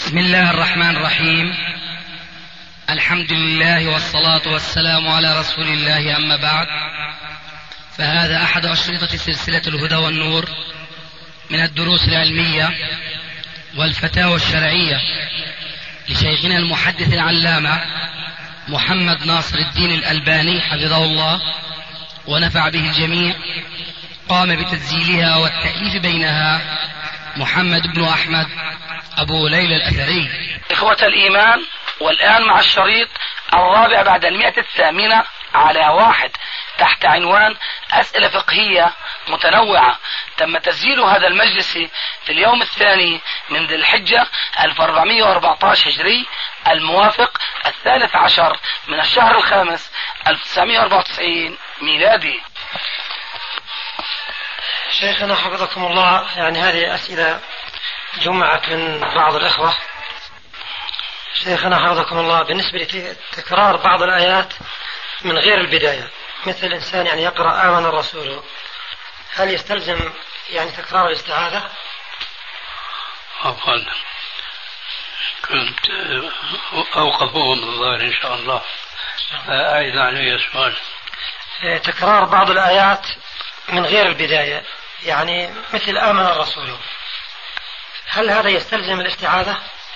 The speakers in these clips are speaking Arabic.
بسم الله الرحمن الرحيم. الحمد لله والصلاة والسلام على رسول الله، أما بعد، فهذا أحد أشرطة سلسلة الهدى والنور من الدروس العلمية والفتاوى الشرعية لشيخنا المحدث العلامة محمد ناصر الدين الألباني حفظه الله ونفع به الجميع. قام بتسجيلها والتأليف بينها محمد بن أحمد أبو ليلى الأثري. إخوة الإيمان، والآن مع الشريط الرابع بعد 108 على 1 تحت عنوان أسئلة فقهية متنوعة. تم تسجيل هذا المجلس في اليوم الثاني من ذي الحجة 1414 هجري، الموافق 13 من الشهر الخامس 1994 ميلادي. شيخنا حفظكم الله، يعني هذه أسئلة جمعت من بعض الإخوة. شيخنا حفظكم الله، بالنسبة لتكرار بعض الآيات من غير البداية، مثل الإنسان يعني يقرأ آمن الرسول، هل يستلزم يعني تكرار الاستعاذة؟ عفوا، كنت أوقفه من الظاهر إن شاء الله. أعيد علي السؤال. تكرار بعض الآيات من غير البداية، يعني مثل آمن الرسول، هل هذا يستلزم الاستعاذة؟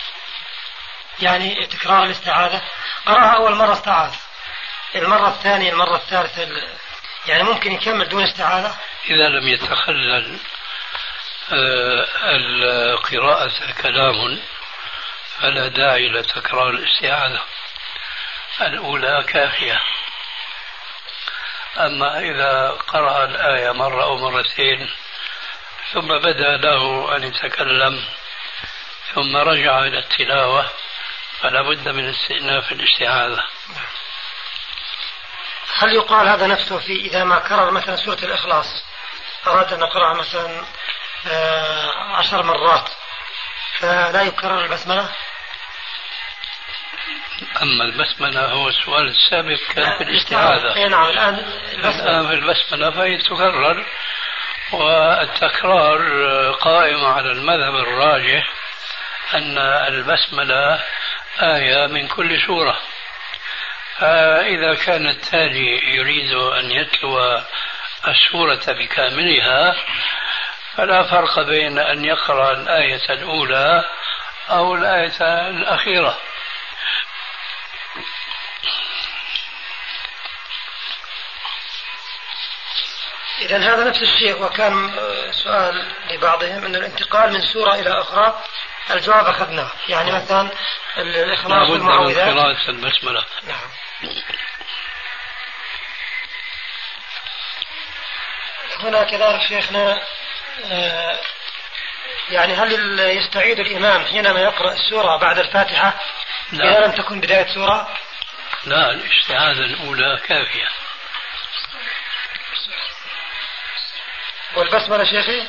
يعني تكرار الاستعاذة، قرأها أول مرة استعاذ، المرة الثانية المرة الثالثة يعني ممكن يكمل دون استعاذة؟ إذا لم يتخلل القراءة كلام فلا داعي لتكرار الاستعاذة، الأولى كافية. أما إذا قرأ الآية مرة أو مرتين ثم بدأ له أن يتكلم ثم رجع إلى التلاوة فلا بد من استئناف الاستعاذة. هل يقال هذا نفسه في إذا ما كرر مثلا سورة الإخلاص، أراد أن نقرأ مثلا 10 مرات، فلا يكرر البسملة؟ أما البسملة هو السؤال السابق كان في الاستعاذة. نعم، الآن في البسملة فهي تكرر، والتكرار قائم على المذهب الراجح أن البسملة آية من كل سورة. فإذا كان التالي يريد أن يتلو السورة بكاملها فلا فرق بين أن يقرأ الآية الأولى أو الآية الأخيرة. إذن هذا نفس الشيء. وكان سؤال لبعضهم أن الانتقال من سورة إلى أخرى، الجواب أخذناه، يعني مثلا الإخلاص والمعوذات. قراءة البسملة. نعم. هنا كذلك شيخنا، يعني هل يستعيد الإمام حينما يقرأ السورة بعد الفاتحة إذا لم تكن بداية سورة؟ لا، الاستعاذة الأولى كافية. والبسملة شيخي؟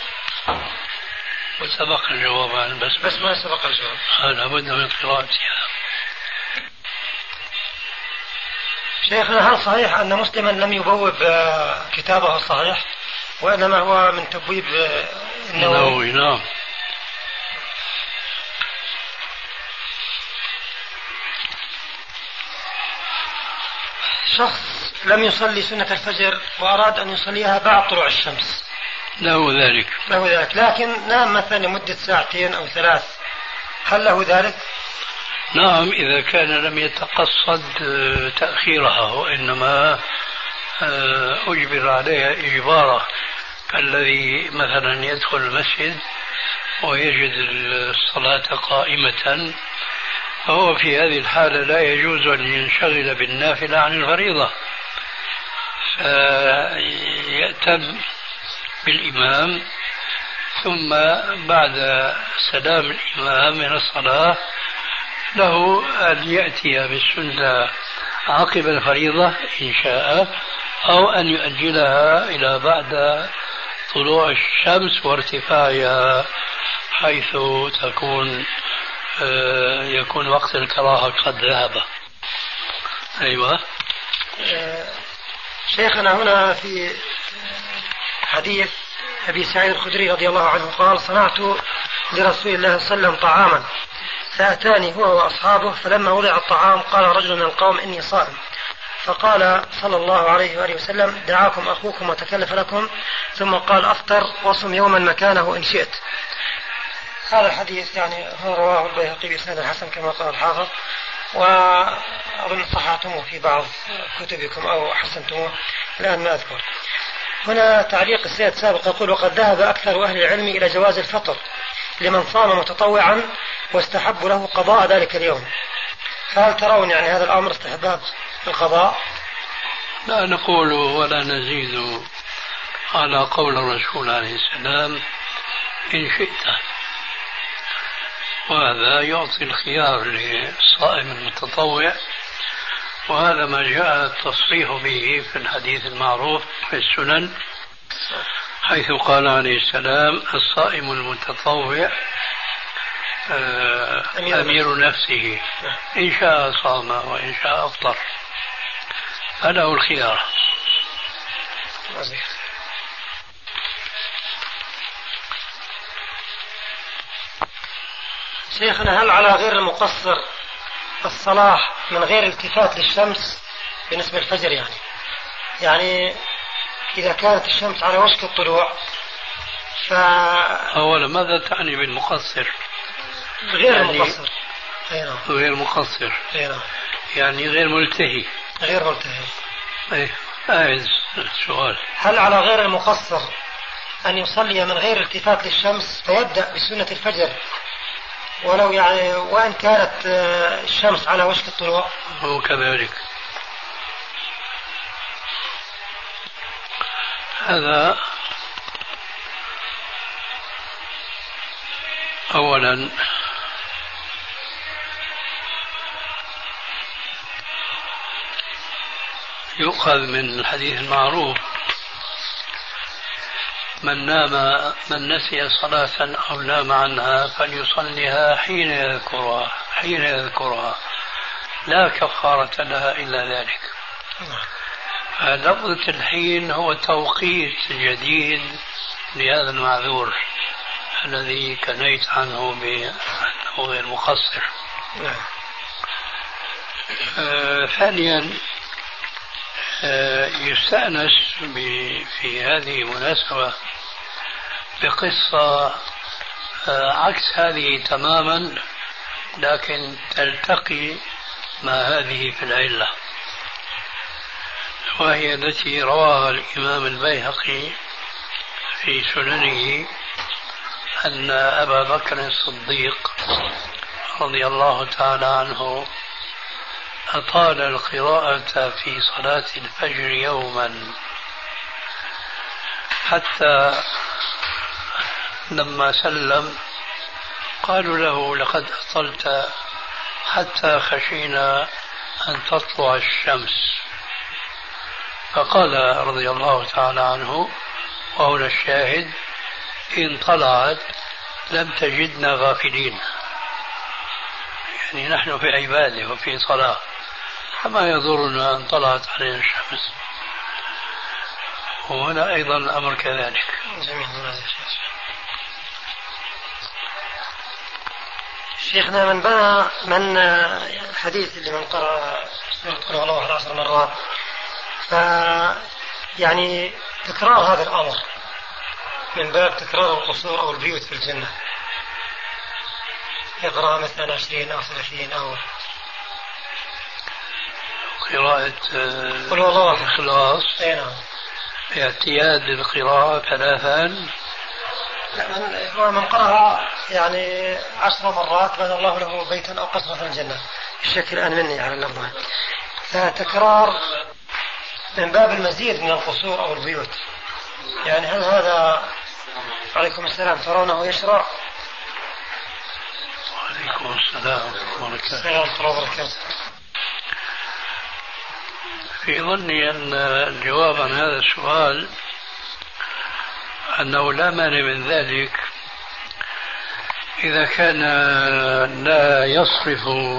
وسبق الجواب عن البسملة. بس ما سبق الجواب. لا بد من قراءتها. شيخنا، هل صحيح أن مسلما لم يبوب كتابه الصحيح وإنما هو من تبويب النووي؟ نعم. شخص لم يصلي سنة الفجر وأراد أن يصليها بعد طلوع الشمس، له ذلك، لكن نام مثلا لمدة 2 أو 3، هل له ذلك؟ نعم، إذا كان لم يتقصد تأخيرها وإنما أجبر عليها إجبارا، كالذي مثلا يدخل المسجد ويجد الصلاة قائمة، فهو في هذه الحالة لا يجوز أن ينشغل بالنافلة عن الفريضة، فيأتم بالإمام، ثم بعد سلام الإمام من الصلاة له أن يأتي بالسنة عقب الفريضة إن شاء، أو أن يؤجلها إلى بعد طلوع الشمس وارتفاعها، حيث يكون وقت الكراهة قد ذهب. أيوة. شيخنا، هنا في حديث أبي سعيد الخدري رضي الله عنه قال: صنعت لرسول الله صلى الله عليه وسلم طعاما فأتاني هو وأصحابه، فلما وضع الطعام قال رجل من القوم إني صائم، فقال صلى الله عليه وآله وسلم دعاكم أخوكم وتكلف لكم، ثم قال أفطر وصم يوما مكانه إن شئت. هذا الحديث يعني هو رواه البيهقي بإسناد الحسن كما قال الحافظ، وأظن صححتموه في بعض كتبكم أو حسنتموه، الآن ما أذكر. هنا تعليق السيد سابق يقول وقد ذهب أكثر أهل العلم إلى جواز الفطر لمن صام متطوعا واستحب له قضاء ذلك اليوم، فهل ترون يعني هذا الأمر استحباب القضاء؟ لا نقول ولا نزيد على قول الرسول عليه السلام إن شئت، وهذا يعطي الخيار للصائم المتطوع، وهذا ما جاء التصريح به في الحديث المعروف في السنن، حيث قال عليه السلام الصائم المتطوع أمير نفسه إن شاء صام وإن شاء أفطر، فله الخيار. شيخنا هل على غير المقصر الصلاة من غير التفات للشمس بالنسبة للفجر؟ يعني إذا كانت الشمس على وشك الطلوع أولا ماذا تعني بالمقصر؟ غير المقصر. غير مقصر يعني غير ملتهي. غير ملتهي. أعز السؤال. هل على غير المقصر أن يصلي من غير التفات للشمس فيبدأ بسنة الفجر ولو يعني وإن كانت الشمس على وشك الطلوع؟ هو كذلك. هذا أولا يؤخذ من الحديث المعروف من نسي صلاة أو نام عنها فليصليها حين يذكرها لا كفارة لها إلا ذلك. لفظة الحين هو توقيت جديد لهذا المعذور الذي كنيت عنه بأنه غير مقصر. ثانيا يستأنس في هذه المناسبة بقصة عكس هذه تماما لكن تلتقي مع هذه في العلة، وهي التي رواها الإمام البيهقي في سننه أن أبا بكر الصديق رضي الله تعالى عنه أطال القراءة في صلاة الفجر يوما حتى لما سلم قالوا له لقد أطلت حتى خشينا أن تطلع الشمس، فقال رضي الله تعالى عنه وهنا الشاهد إن طلعت لم تجدنا غافلين، يعني نحن في عبادة وفي صلاة فما يضرنا أن طلعت علينا الشمس، وهنا أيضا الأمر كذلك. شيخنا من بنى من الحديث اللي من قرأ سورة الله 11 مرات، يعني تكرار هذا الأمر من باب تكرار القصور أو البيوت في الجنة، يقرأ مثلا 20 أو 30 أو قراءة قل هو الله الإخلاص. نعم. اعتياد القراءة ثلاثا. هو من قرأ يعني 10 مرات بنى الله له بيتا أو قصرا في الجنة، الشكل الآن مني على اللفظة، فتكرار من باب المزيد من القصور أو البيوت، يعني هل هذا عليكم السلام ترونه يشرع؟ وعليكم السلام ورحمة الله وبركاته. في ظني أن الجواب عن هذا السؤال أنه لا مانع من ذلك إذا كان لا يصرف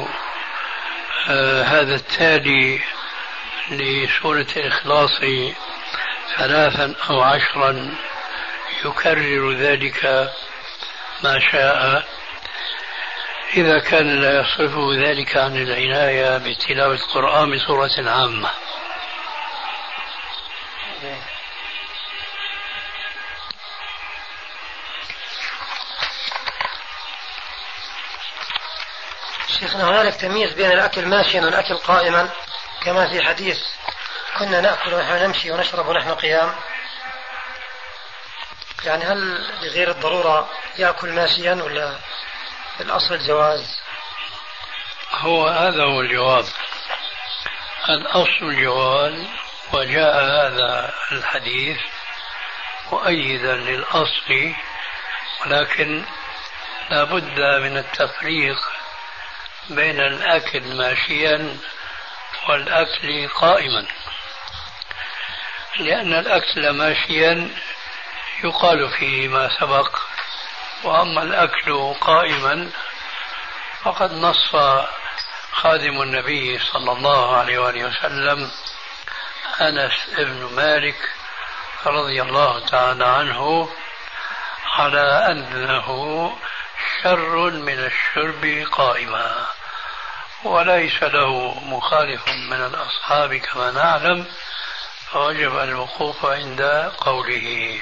هذا التالي لسورة الإخلاص 3 أو 10 يكرر ذلك ما شاء. إذا كان لا يصرفه ذلك عن العناية بتلاوة القرآن بصورة عامة. شيخنا، هنالك تمييز بين الأكل ماشيا والأكل قائما كما في حديث كنا نأكل ونحن نمشي ونشرب ونحن قيام؟ يعني هل لغير الضرورة يأكل ماشيا ولا الأصل الجواز؟ هذا هو الجواب. الأصل الجواز، وجاء هذا الحديث مؤيدا للأصل، ولكن لا بد من التفريق بين الأكل ماشيا والأكل قائما، لأن الأكل ماشيا يقال فيه ما سبق، وأما الأكل قائما فقد نص خادم النبي صلى الله عليه وآله وسلم أنس بن مالك رضي الله تعالى عنه على أنه شر من الشرب قائما، وليس له مخالف من الأصحاب كما نعلم، فوجب الوقوف عند قوله.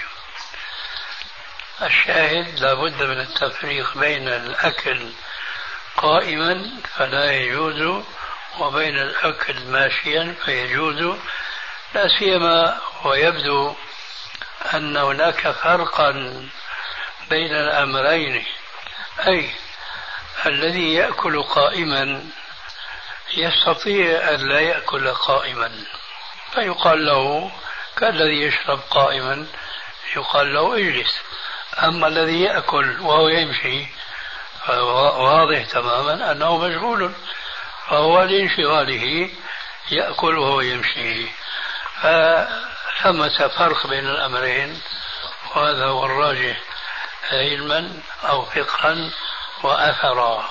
الشاهد لا بد من التفريق بين الأكل قائما فلا يجوز وبين الأكل ماشيا فيجوز، لا سيما ويبدو أن هناك فرقا بين الأمرين، أي الذي يأكل قائما يستطيع أن لا يأكل قائما فيقال له كالذي يشرب قائما يقال له اجلس، أما الذي يأكل وهو يمشي واضح تماما أنه مشغول، فهو لانشغاله يأكل وهو يمشي، فثمة فرق بين الأمرين، وهذا هو الراجح علما أو فقها وأثرا.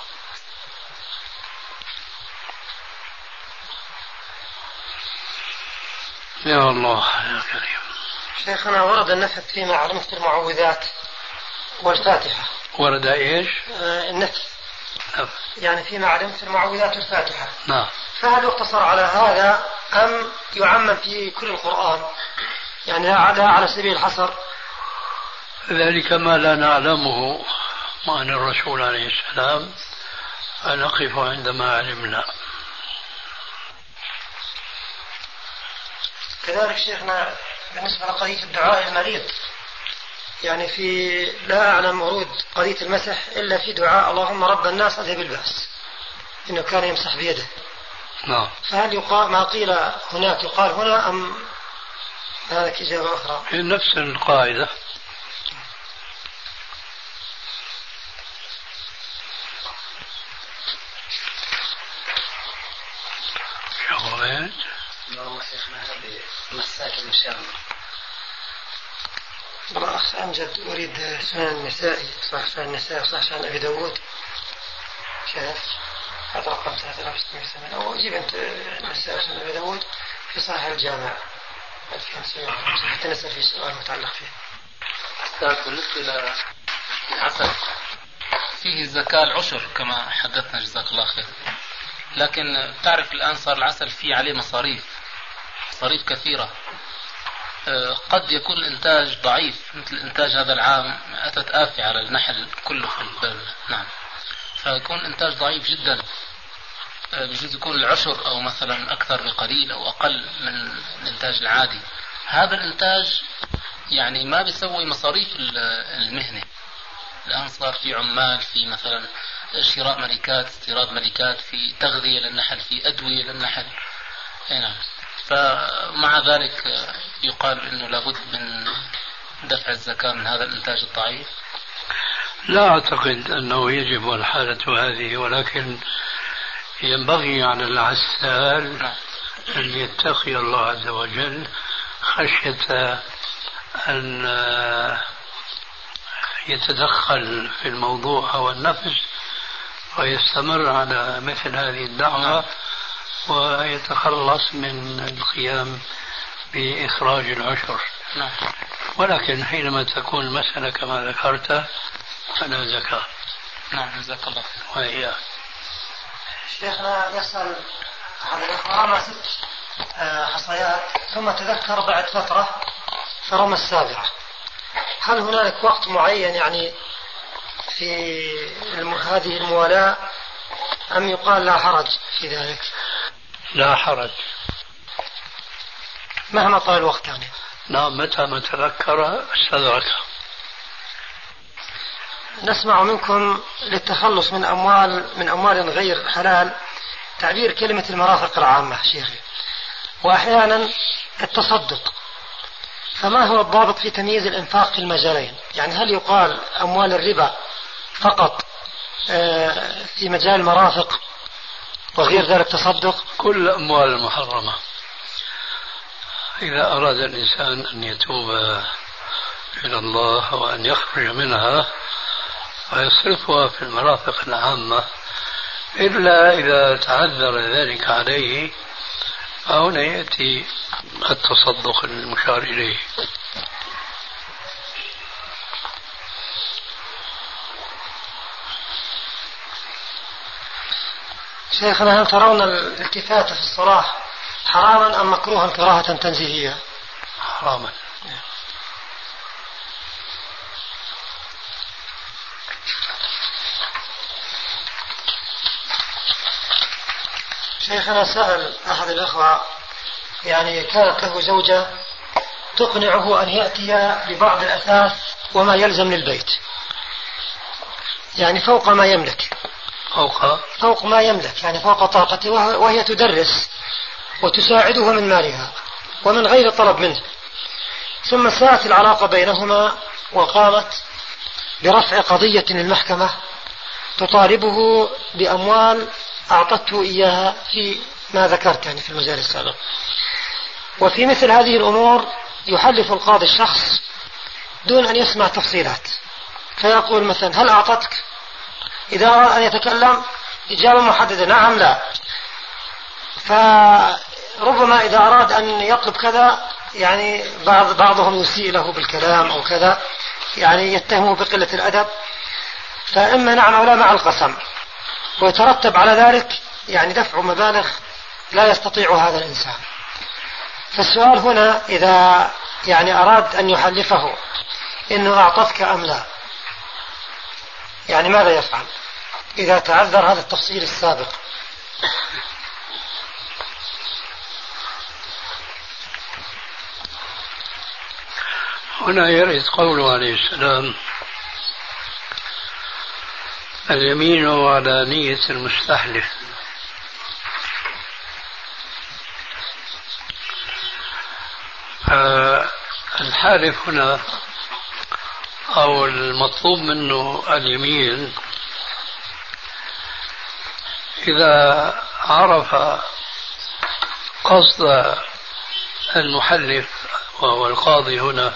يا الله يا كريم. شيخنا، ورد النفث فيما علمت المعوذات والفاتحة. ورد ايش؟ النفث يعني فيما علمت المعوذات والفاتحة. نعم. فهل يقتصر على هذا أم يعمم في كل القرآن؟ يعني لا على سبيل الحصر. ذلك ما لا نعلمه عن الرسول عليه السلام فنقف عندما علمنا. كذلك شيخنا بالنسبة لقضية الدعاء المريض، يعني في لا أعلم ورود قضية المسح إلا في دعاء اللهم رب الناس أذهب البأس، إنه كان يمسح بيده. نعم. فهل يقال ما قيل هناك يقال هنا أم هذا إجابة أخرى؟ نفس القاعدة. شهوات. اللهم شيخنا هذه مساكن إن شاء الله. والله أخ أمجد أريد سنن النسائي، صح سنن النسائي صح سنن أبي داود، شاهد هذا رقم 3608، أو جيب أنت النسائي سنن أبي داود في صحيح الجامع 2007 حتى نسأل في سؤال متعلق فيه. بالنسبة للعسل فيه الزكاة العشر كما حدثنا جزاك الله خير، لكن تعرف الآن صار العسل فيه عليه مصاريف كثيرة، قد يكون الإنتاج ضعيف مثل إنتاج هذا العام، أتت آفة على النحل كله في البلد. نعم. فيكون الإنتاج ضعيف جدا، بجوز يكون العشر أو مثلا أكثر بقليل أو أقل من الإنتاج العادي. هذا الإنتاج يعني ما بيسوي مصاريف المهنة. الآن صار في عمال، في مثلا شراء ملكات، استيراد ملكات، في تغذية للنحل، في أدوية للنحل. نعم. فمع ذلك يقال إنه لابد من دفع الزكاة من هذا الإنتاج الضعيف. لا أعتقد أنه يجب الحالة هذه، ولكن ينبغي على العسال أن يتقي الله عز وجل خشية أن يتدخل في الموضوع أو النفس ويستمر على مثل هذه الدعوة ويتخلص من القيام بإخراج العشر. ولكن حينما تكون المسألة كما ذكرت فلا زكاة. نعم جزاك الله. وإياك. شيخنا يسأل أحد الأخوة رمى 6 حصيات ثم تذكر بعد فترة فرمى السابعة، هل هنالك وقت معين يعني في هذه الموالاة أم يقال لا حرج في ذلك؟ لا حرج مهما طال الوقت يعني. نعم، متى ما تذكر استدرك. نسمع منكم للتخلص من أموال غير حلال تعبير كلمة المرافق العامة شيخي، وأحيانا التصدق، فما هو الضابط في تمييز الإنفاق في المجالين؟ يعني هل يقال أموال الربا فقط في مجال المرافق وغير ذلك تصدق؟ كل الأموال المحرمة إذا أراد الإنسان أن يتوب إلى الله وأن يخرج منها ويصرفها في المرافق العامة، إلا إذا تعذر ذلك عليه فهنا يأتي التصدق المشار إليه. شيخنا هل ترون الالتفات في الصلاة حراما أم مكروها كراهة تنزيهية؟ حراما. شيخنا سأل أحد الأخوة يعني كانت له زوجة تقنعه أن يأتي ببعض الأثاث وما يلزم للبيت، يعني فوق ما يملك، فوق ما يملك يعني فوق طاقته، وهي تدرس وتساعده من مالها ومن غير طلب منه. ثم ساءت العلاقة بينهما وقامت برفع قضية للمحكمة تطالبه بأموال أعطته إياها في ما ذكرت يعني في المجال السابق. وفي مثل هذه الأمور يحلف القاضي الشخص دون أن يسمع تفصيلات، فيقول مثلا هل أعطتك؟ إذا أراد أن يتكلم إجابة محددة نعم لا، فربما إذا أراد أن يطلب كذا يعني بعضهم يسيء له بالكلام أو كذا، يعني يتهمه بقلة الأدب، فإما نعم أو لا مع القسم، ويترتب على ذلك يعني دفع مبالغ لا يستطيع هذا الإنسان. فالسؤال هنا إذا يعني أراد أن يحلفه إنه أعطتك أم لا، يعني ماذا يفعل إذا تعذر هذا التفصيل السابق؟ هنا يرد قوله عليه السلام اليمين على نية المستحلف. الحالف هنا أو المطلوب منه اليمين إذا عرف قصد المحلف وهو القاضي هنا،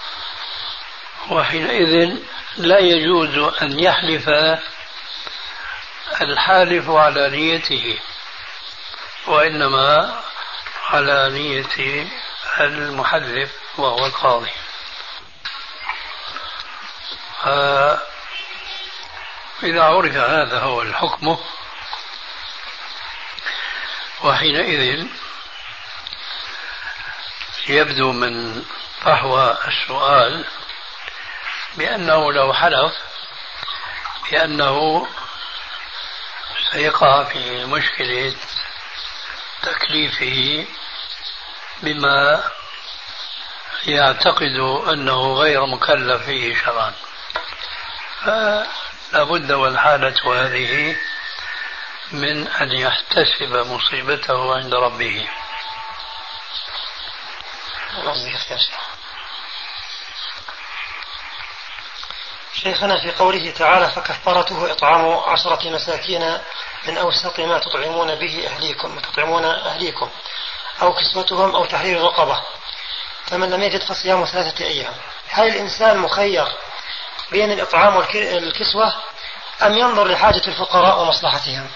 وحينئذ لا يجوز أن يحلف الحالف على نيته، وإنما على نية المحلف وهو القاضي. إذا عرف هذا هو الحكم، وحينئذ يبدو من فحوى السؤال بأنه لو حلف بأنه سيقع في مشكلة تكليفه بما يعتقد أنه غير مكلف فيه شرعا، فلا بد والحالة هذه من أن يحتسب مصيبته عند ربه. شيخنا في قوله تعالى فكفارته إطعام 10 مساكين من أوسط ما تطعمون أهليكم أو كسوتهم أو تحرير رقبة، فمن لم يجد فصيام 3 أيام. هل الإنسان مخير بين الإطعام والكسوة أم ينظر لحاجة الفقراء ومصلحتهم؟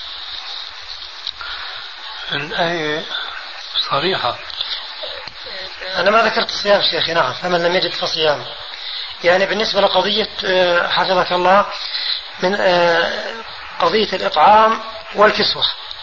الآية صريحة أنا ما ذكرت الصيام شيخي. نعم، فمن لم يجد فصيام. يعني بالنسبة لقضية حفظك الله من قضية الإطعام والكسوة.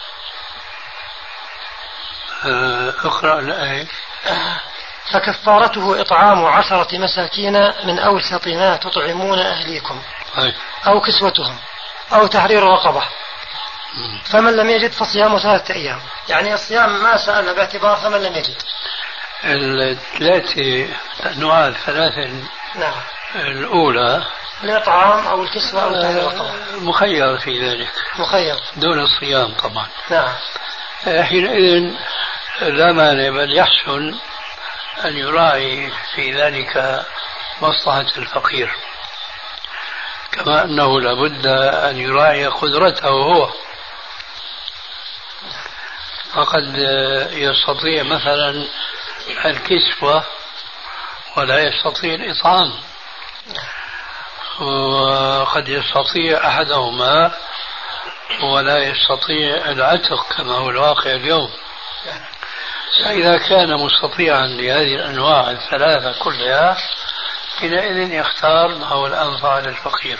اقرأ الآية. فكفارته إطعام 10 مساكين من أوسط ما تطعمون أهليكم أو كسوتهم أو تحرير رقبة. فمن لم يجد فصيام 3 أيام. يعني الصيام ما سألنا باعتبار فمن لم يجد. أنواع الثلاثة. نعم. الأولى الإطعام أو الكسوة أو تحرير رقبة. مخير في ذلك. مخير دون الصيام طبعا. نعم. حينئذ لا مانع، بل يحسن أن يراعي في ذلك مصلحة الفقير، كما أنه لابد أن يراعي قدرته هو. فقد يستطيع مثلا الكسوة ولا يستطيع الإطعام، وقد يستطيع أحدهما ولا يستطيع العتق كما هو الواقع اليوم. فإذا كان مستطيعا لهذه الأنواع الثلاثة كلها حينئذ يختار ما هو الأنفع للفقير.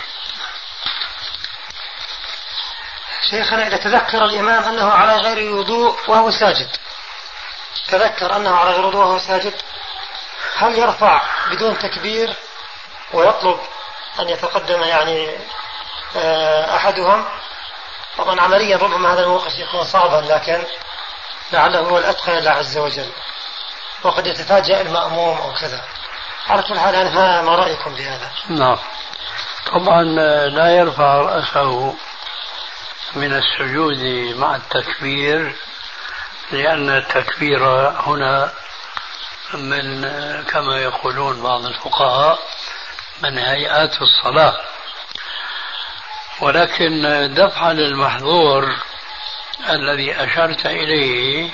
شيخنا، إذا تذكر الإمام أنه على غير وضوء وهو ساجد، تذكر أنه على غير وضوء وهو ساجد، هل يرفع بدون تكبير ويطلب أن يتقدم يعني أحدهم؟ طبعا عمليا ربما هذا الموقف يكون صعبا، لكن لعله هو الأتقى لله عز وجل، وقد يتفاجأ المأموم أو كذا. على كل حال أنا ما رأيكم بهذا؟ نعم، طبعا لا يرفع رأسه من السجود مع التكبير، لأن التكبير هنا من كما يقولون بعض الفقهاء من هيئات الصلاة، ولكن دفعا للمحظور الذي أشرت إليه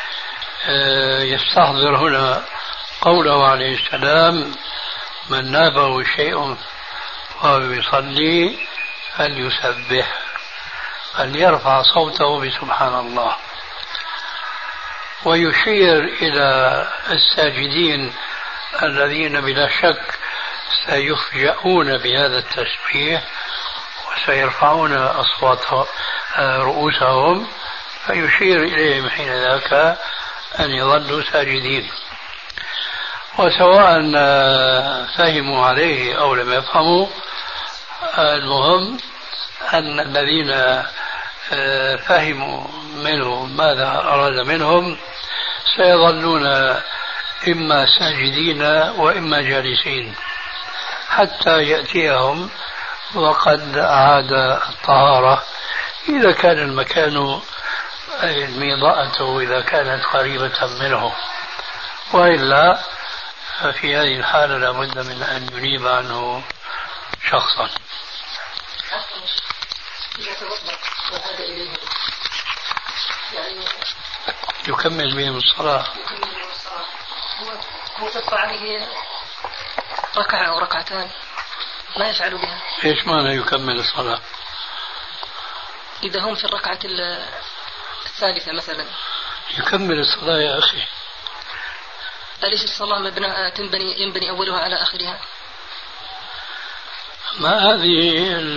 يستحضر هنا قوله عليه السلام: من نابه شيء وهو يصلي فليسبح، فليرفع صوته بسبحان الله. ويشير إلى الساجدين الذين بلا شك سيفجؤون بهذا التسبيح وسيرفعون أصواتهم رؤوسهم، فيشير إليهم حين ذاك أن يظلوا ساجدين. وسواء فهموا عليه أو لم يفهموا، المهم أن الذين فهموا منه ماذا أراد منهم سيظلون إما ساجدين وإما جالسين حتى يأتيهم وقد عاد الطهارة، إذا كان المكان الميضاءة إذا كانت قريبة منه، وإلا في هذه الحالة لابد من أن ينيب عنه شخصا. يكمل بهم الصلاة. هو تبقى عليه ركعة أو ركعتان ما يفعل بها. إيش معنى يكمل الصلاة؟ إذا هم في الركعة الثالثة مثلا يكمل الصلاة يا أخي. أليس الصلاة ينبني أولها على آخرها؟ ما هذه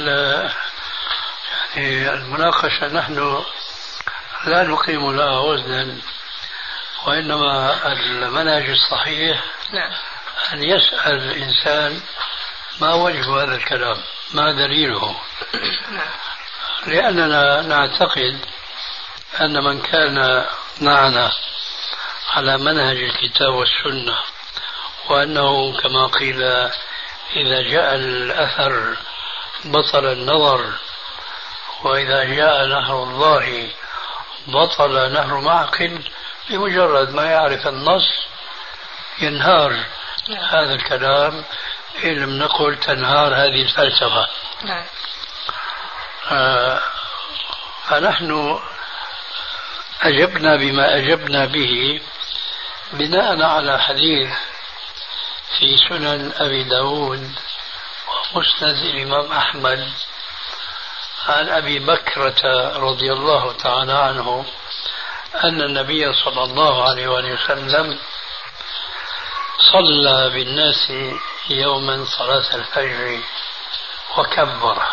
يعني المناقشة نحن لا نقيم لها وزنا، وإنما المنهج الصحيح نعم. أن يسأل الإنسان ما وجه هذا الكلام، ما دليله. لأننا نعتقد أن من كان معنا على منهج الكتاب والسنة، وأنه كما قيل إذا جاء الأثر بطل النظر، وإذا جاء نهر الله بطل نهر معقل، بمجرد ما يعرف النص ينهار هذا الكلام، إن لم نقل تنهار هذه الفلسفة. فنحن أجبنا بما أجبنا به بناء على حديث في سنن أبي داود ومسند الإمام أحمد عن أبي بكرة رضي الله تعالى عنه أن النبي صلى الله عليه وسلم صلى بالناس يوما صلاة الفجر وكبر،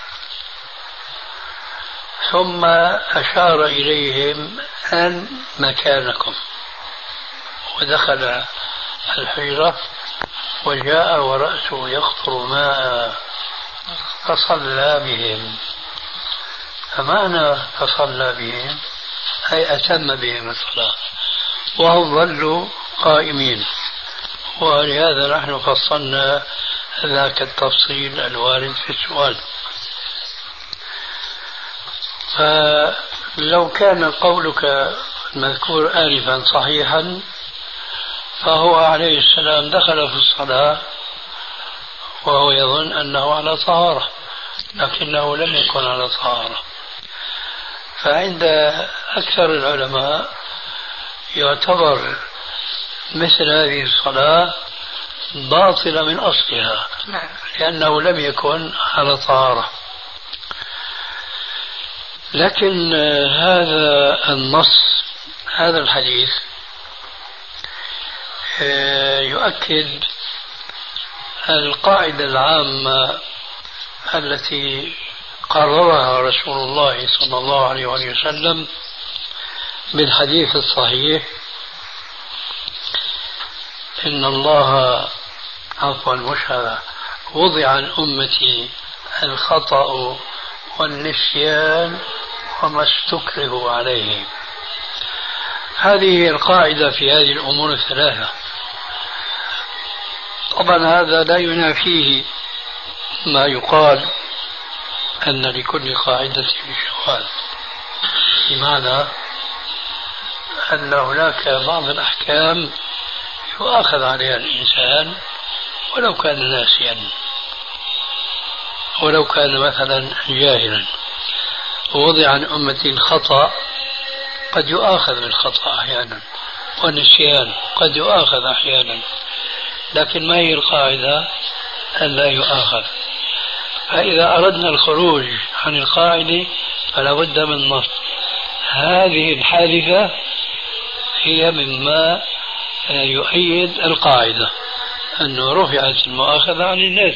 ثم أشار إليهم أن مكانكم، ودخل الحجرة وجاء ورأسه يقطر ماء فصلى بهم. فمعنى فصلى بهم أي أتم بهم الصلاة وهم ظلوا قائمين. ولهذا نحن فصلنا ذاك التفصيل الوارد في السؤال. فلو كان قولك المذكور آنفا صحيحا فهو عليه السلام دخل في الصلاة وهو يظن أنه على طهارة، لكنه لم يكن على طهارة. فعند أكثر العلماء يعتبر مثل هذه الصلاة باطلة من أصلها، لأنه لم يكن على طهارة. لكن هذا النص، هذا الحديث يؤكد القاعدة العامة التي قررها رسول الله صلى الله عليه وسلم بالحديث الصحيح: إن الله وضع عن أمتي الخطأ والنسيان وما استكرهوا عليه. هذه القاعدة في هذه الأمور الثلاثة. طبعا هذا لا ينافيه ما يقال أن لكل قاعدة شواذ، بمعنى أن هناك بعض الأحكام يؤاخذ عليها الإنسان ولو كان ناسيا، ولو كان مثلا جاهلا. ووضع عن أمتي الخطأ، قد يؤاخذ بالخطأ أحيانا، والنسيان قد يؤاخذ أحيانا، لكن ما هي القاعدة؟ أن لا يؤاخذ. فإذا أردنا الخروج عن القاعدة فلا بد من نص. هذه الحادثة هي مما يؤيد القاعدة أنه رفعت المؤاخذة عن الناس.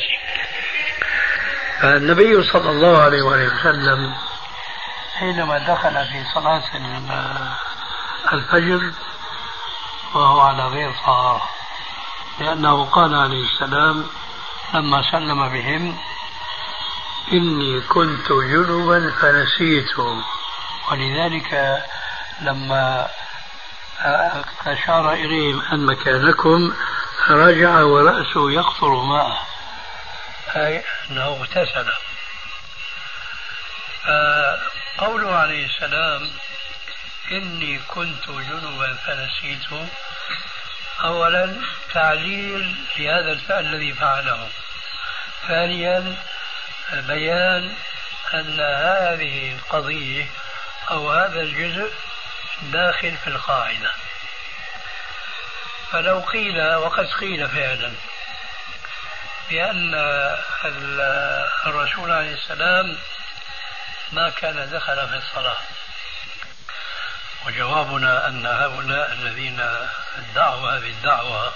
النبي صلى الله عليه وسلم حينما دخل في صلاة الفجر وهو على غير طهارة، لأنه قال عليه السلام لما سلم بهم: إني كنت جنبا فنسيت. ولذلك لما أشار إليهم أن مكانكم رجع ورأسه يقطر ماء، أي أنه اغتسل. قوله عليه السلام: إني كنت جنبا فنسيت، أولا تعليل لهذا الفعل الذي فعله، ثانيا بيان أن هذه القضية أو هذا الجزء داخل في القاعدة. فلو قيل، وقد قيل فعلا، بأن الرسول عليه السلام ما كان دخل في الصلاة، وجوابنا أن هؤلاء الذين ادعوا هذه الدعوة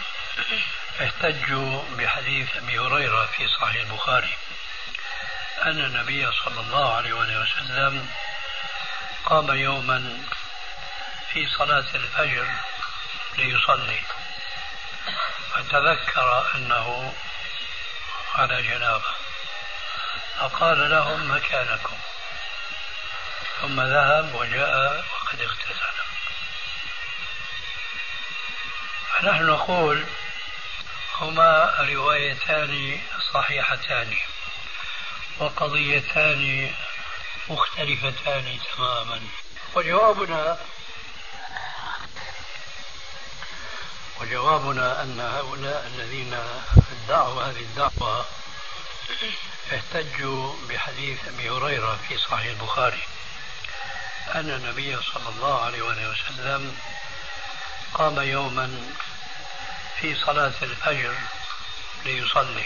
احتجوا بحديث أبي هريرة في صحيح البخاري أن النبي صلى الله عليه وسلم قام يوما في صلاة الفجر ليصلي، فتذكر أنه على جنابه، فقال لهم: مكانكم، ثم ذهب وجاء وقد اغتسل. فنحن نقول هما روايتان صحيحتان وقضيتان مختلفتان تماما. وجوابنا أن هؤلاء الذين ادعوا هذه الدعوة احتجوا بحديث أبي هريرة في صحيح البخاري أن النبي صلى الله عليه وسلم قام يوما في صلاة الفجر ليصلي،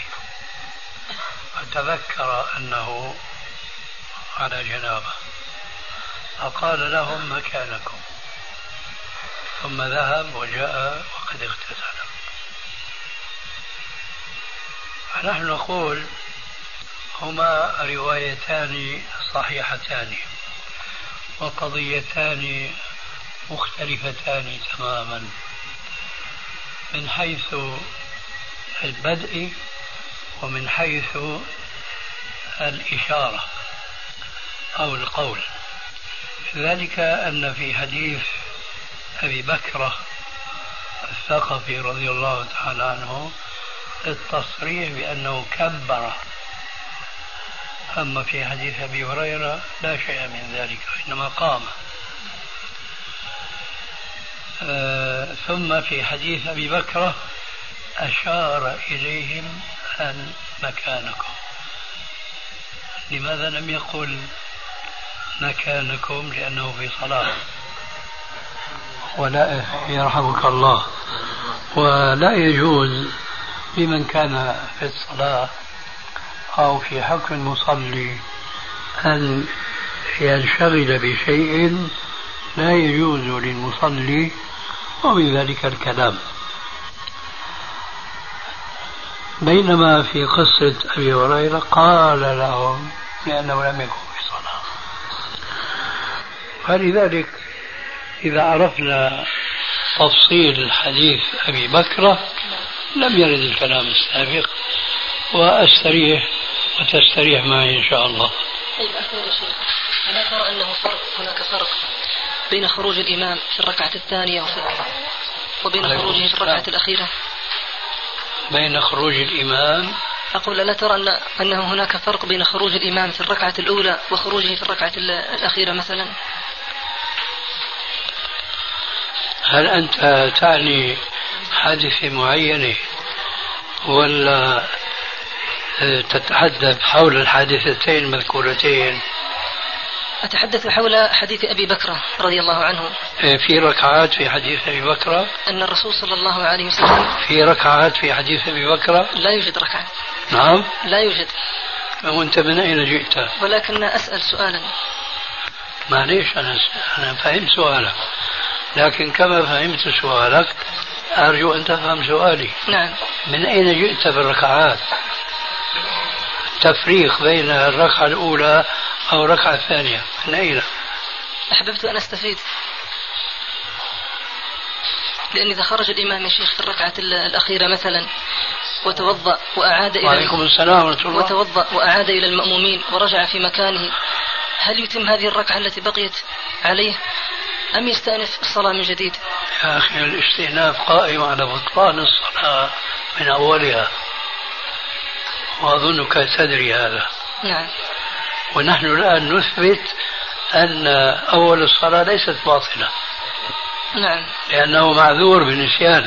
فتذكر أنه على جنابه، فقال لهم: مكانكم، ثم ذهب وجاء وقد اغتسل. فنحن نقول هما روايتان صحيحتان وقضيتان مختلفتان تماما من حيث البدء ومن حيث الإشارة أو القول. ذلك أن في حديث أبي بكرة الثقفي رضي الله تعالى عنه التصريح بأنه كبر، أما في حديث أبي هريرة لا شيء من ذلك إنما قام. ثم في حديث أبي بكرة أشار إليهم أن مكانكم. لماذا لم يقل مكانكم؟ لأنه في صلاة، ولا يرحمك الله، ولا يجوز لمن كان في الصلاة أو في حق المصلي أن ينشغل بشيء لا يجوز للمصلي، ومن ذلك الكلام. بينما في قصة أبي هريرة قال لهم لأنه لم يكن في صلاة. فلذلك إذا عرفنا تفصيل حديث أبي بكرة لم يرد الكلام السابق، وأستريح وتستريح معي إن شاء الله. طيب أخيرا يا شيخ، ألا ترى أنه هناك فرق بين خروج الإمام في الركعة الثانية وبين خروجه في الركعة الأخيرة؟ بين خروج الإمام، أقول ألا ترى أنه هناك فرق بين خروج الإمام في الركعة الأولى وخروجه في الركعة الأخيرة مثلا؟ هل أنت تعني حادثة معينة ولا تتحدث حول الحادثتين المذكورتين؟ أتحدث حول حديث أبي بكرة رضي الله عنه. في ركعات في حديث أبي بكرة أن الرسول صلى الله عليه وسلم في ركعات في حديث أبي بكرة؟ لا يوجد ركعات. نعم لا يوجد. وأنت من أين جئت؟ ولكن أسأل سؤالا. معليش أنا فهمت سؤالك، لكن كما فهمت سؤالك أرجو أن تفهم سؤالي. نعم. من أين جئت بالركعات؟ تفريق بين الركعة الأولى أو الركعة الثانية من أين؟ أحببت أن أستفيد، لأن إذا خرج الإمام يا شيخ في الركعة الأخيرة مثلا وتوضأ وأعاد إلى وعليكم السلام ورحمة الله، وتوضأ وأعاد إلى المأمومين ورجع في مكانه، هل يتم هذه الركعة التي بقيت عليه أم يستأنف الصلاة من جديد؟ يا أخي الاستئناف قائم على بطلان الصلاة من أولها، وأظنك تدري هذا. نعم. ونحن الآن نثبت أن أول الصلاة ليست باطلة. نعم. لأنه معذور بالنسيان،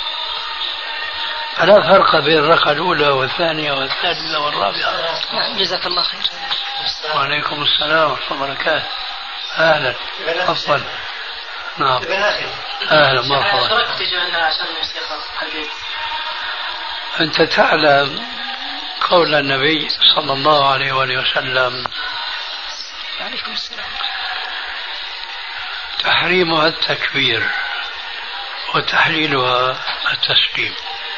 فلا فرق بين الركعة الأولى والثانية والثالثة والرابعة. نعم. جزاك الله خير. وعليكم السلام ورحمة الله وبركاته. أهلا أفضل. نعم أهلا مرحبا. أنت تعلم قول النبي صلى الله عليه وآله وسلم عليكم السلام تحريمها التكبير وتحليلها التسليم.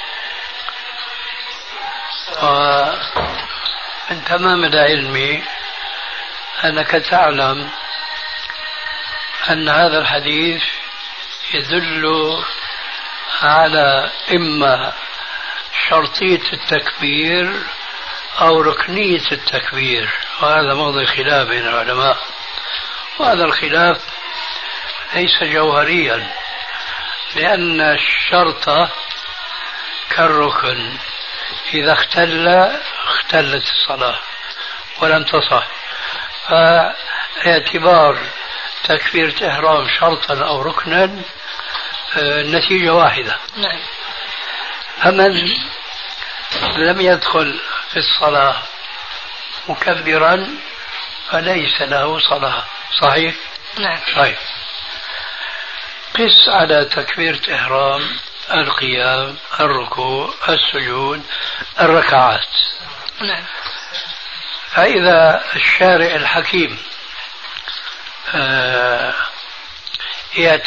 ومن تمام العلم أنك تعلم أن هذا الحديث يدل على إما شرطية التكبير أو ركنية التكبير، وهذا موضع خلاف بين العلماء، وهذا الخلاف ليس جوهريا، لأن الشرط كالركن إذا اختلت الصلاة ولم تصح، فاعتبار تكبيرة إحرام شرطا أو ركنا النتيجة واحدة. نعم. فمن لم يدخل في الصلاة مكبرا فليس له صلاة. صحيح؟ نعم. طيب، قس على تكبيرة إحرام القيام، الركوع، السجود، الركعات. نعم. فإذا الشارع الحكيم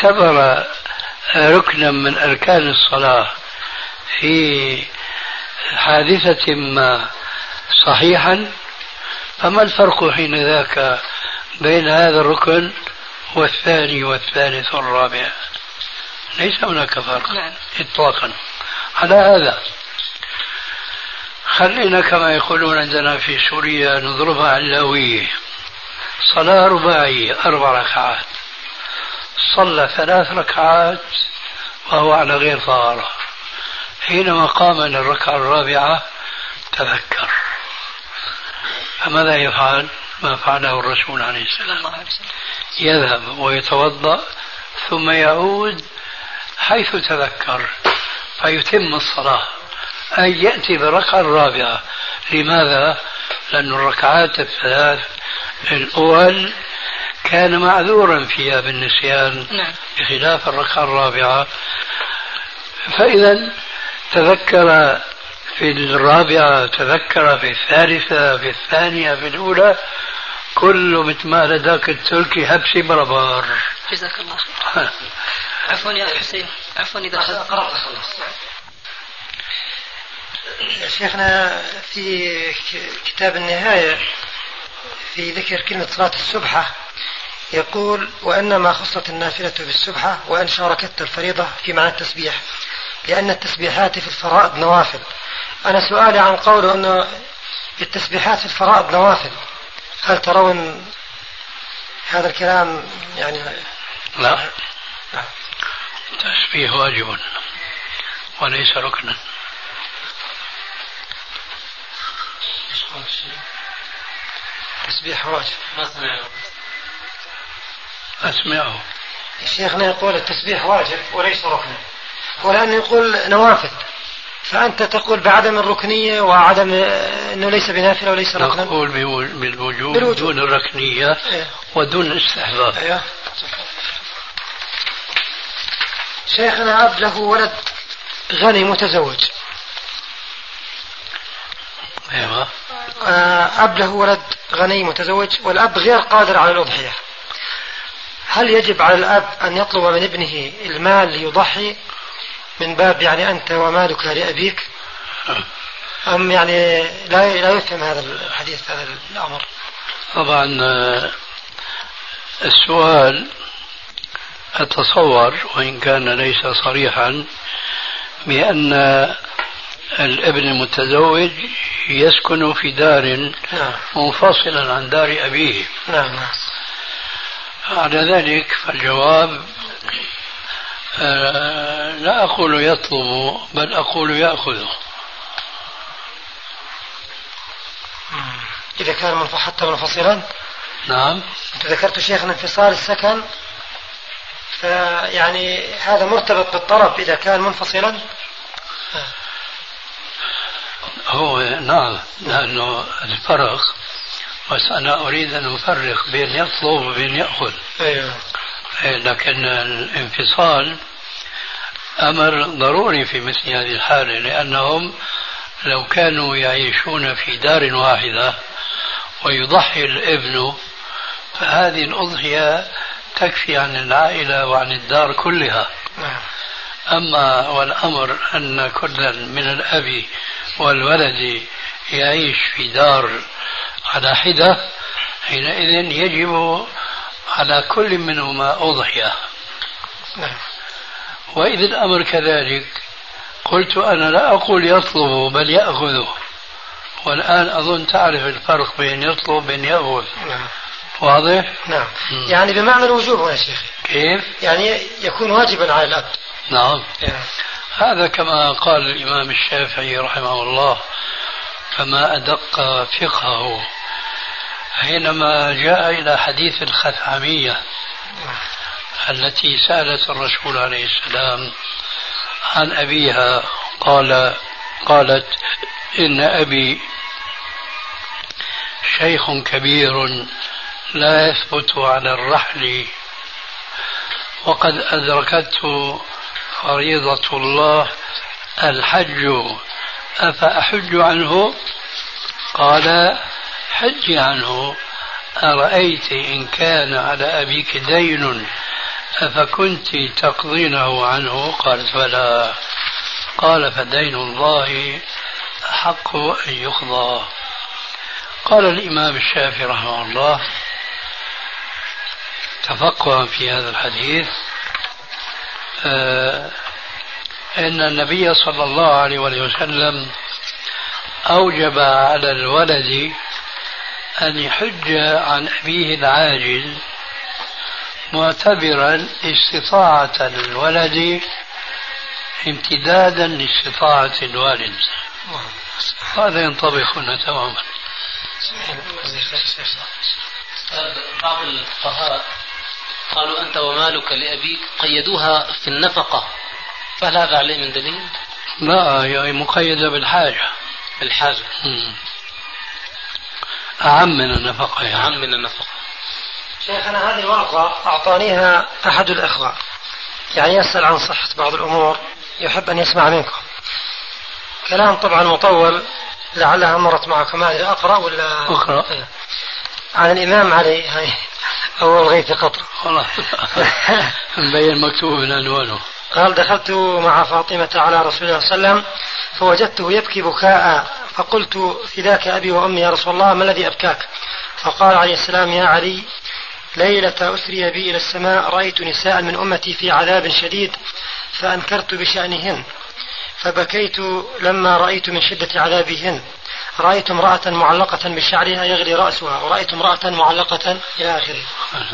يعتبر ركنا من أركان الصلاة في حادثة ما صحيحا، فما الفرق حين ذاك بين هذا الركن والثاني والثالث والرابع؟ ليس هناك فرق إطلاقا. على هذا خلينا كما يقولون عندنا في سوريا نضربها علاوية. صلاة رباعية 4 ركعات، صلى 3 ركعات وهو على غير طهارة، حينما قام من الركعة الرابعة تذكر، فماذا يفعل؟ ما فعله الرسول عليه السلام، يذهب ويتوضأ ثم يعود حيث تذكر فيتم الصلاة، أي يأتي بالركعة الرابعة. لماذا؟ لأن الركعات الثلاث الأول كان معذورا فيها بالنسيان بخلاف الركعة الرابعة. فإذا تذكر في الرابعة، تذكر في الثالثة، في الثانية، في الأولى، كله مثل ما لداك التركي هبسي بربار. جزاك الله خير. عفوا يا حسين، عفوا إذا قرأت خلاص. شيخنا في كتاب النهاية في ذكر كلمة صلاة السبحة يقول: وإنما خصت النافلة بالسبحة وإن شاركت الفريضة في معنى التسبيح، لأن التسبيحات في الفرائض نوافل. أنا سؤالي عن قوله أن التسبيحات في الفرائض نوافل، هل ترون هذا الكلام يعني؟ لا، التسبيح واجب وليس ركنا. تسبيح واجب. أسمعه. شيخنا يقول التسبيح واجب وليس ركنا، ولأنه يقول نوافل، فأنت تقول بعدم الركنية وعدم أنه ليس بنافلة وليس ركنا. نقول بالوجوب دون الركنية ودون الاستحباب. شيخنا أب له ولد غني متزوج. أيوة. أب له ولد غني متزوج والأب غير قادر على الأضحية، هل يجب على الأب أن يطلب من ابنه المال ليضحي من باب يعني أنت ومالك لأبيك، أم يعني لا يفهم هذا الحديث هذا الأمر؟ طبعا السؤال أتصور وإن كان ليس صريحا بأن الابن المتزوج يسكن في دار منفصلا عن دار أبيه. نعم. على ذلك فالجواب لا أقول يطلب بل أقول يأخذه. إذا كان حتى منفصلا. نعم. أنت ذكرت شيخنا انفصال السكن، فيعني هذا مرتبط بالطلب إذا كان منفصلا. هو نعم، لأنه الفرق، بس أنا أريد أن أفرق بين يطلب وبين يأخذ. أيوة. لكن الانفصال أمر ضروري في مثل هذه الحالة، لأنهم لو كانوا يعيشون في دار واحدة ويضحي الابن فهذه الأضحية تكفي عن العائلة وعن الدار كلها. أما والأمر أن كلا من الأب والولد يعيش في دار على حدة، حينئذ يجب على كل منهما أضحية. وإذا الأمر كذلك قلت أنا لا أقول يطلب بل يأخذه، والآن أظن تعرف الفرق بين يطلب وبين يأخذ. واضح؟ نعم. يعني بمعنى الوجوب يا شيخ. كيف؟ يعني يكون واجبا على الأب. نعم. هذا كما قال الإمام الشافعي رحمه الله، فما أدق فقهه حينما جاء إلى حديث الخثعمية التي سألت الرسول عليه السلام عن أبيها، قالت إن أبي شيخ كبير لا يثبت على الرحل وقد أدركته فريضة الله الحج أفأحج عنه؟ قال حج عنه. أرأيت إن كان على أبيك دين أفكنت تقضينه عنه؟ قالت بلى. قال فدين الله أحق أن يقضى. قال الإمام الشافعي رحمه الله تفقها في هذا الحديث أن النبي صلى الله عليه وسلم أوجب على الولد أن يحج عن أبيه العاجز معتبرا استطاعة الولد امتدادا لاستطاعة الوالد. هذا ينطبق هنا تماما. بعض الفقهاء قالوا أنت ومالك لأبيك، قيدوها في النفقة، فهل هذا عليه من دليل؟ لا، هي مقيدة بالحاجة. بالحاجة أعم من النفقة يعني. أعم من النفقة. شيخنا هذه الورقة أعطانيها أحد الأخوة، يعني يسأل عن صحة بعض الأمور، يحب أن يسمع منكم كلام طبعا مطول، لعلها مرت معكم. هذه أقرأ ولا أقرأ؟ عن الإمام علي، هاي أول غيث قطر والله مبين مكتوب من عنوانه. قال: دخلت مع فاطمة على رسول الله صلى الله عليه وسلم فوجدته يبكي بكاء، فقلت: فداك أبي وأمي يا رسول الله، ما الذي أبكاك؟ فقال عليه السلام: يا علي، ليلة أسري بي إلى السماء رأيت نساء من أمتي في عذاب شديد فأنكرت بشأنهن فبكيت لما رأيت من شدة عذابهن. رأيت امرأة معلقة بشعرها يغلي رأسها، ورأيت امرأة معلقة إلى آخره.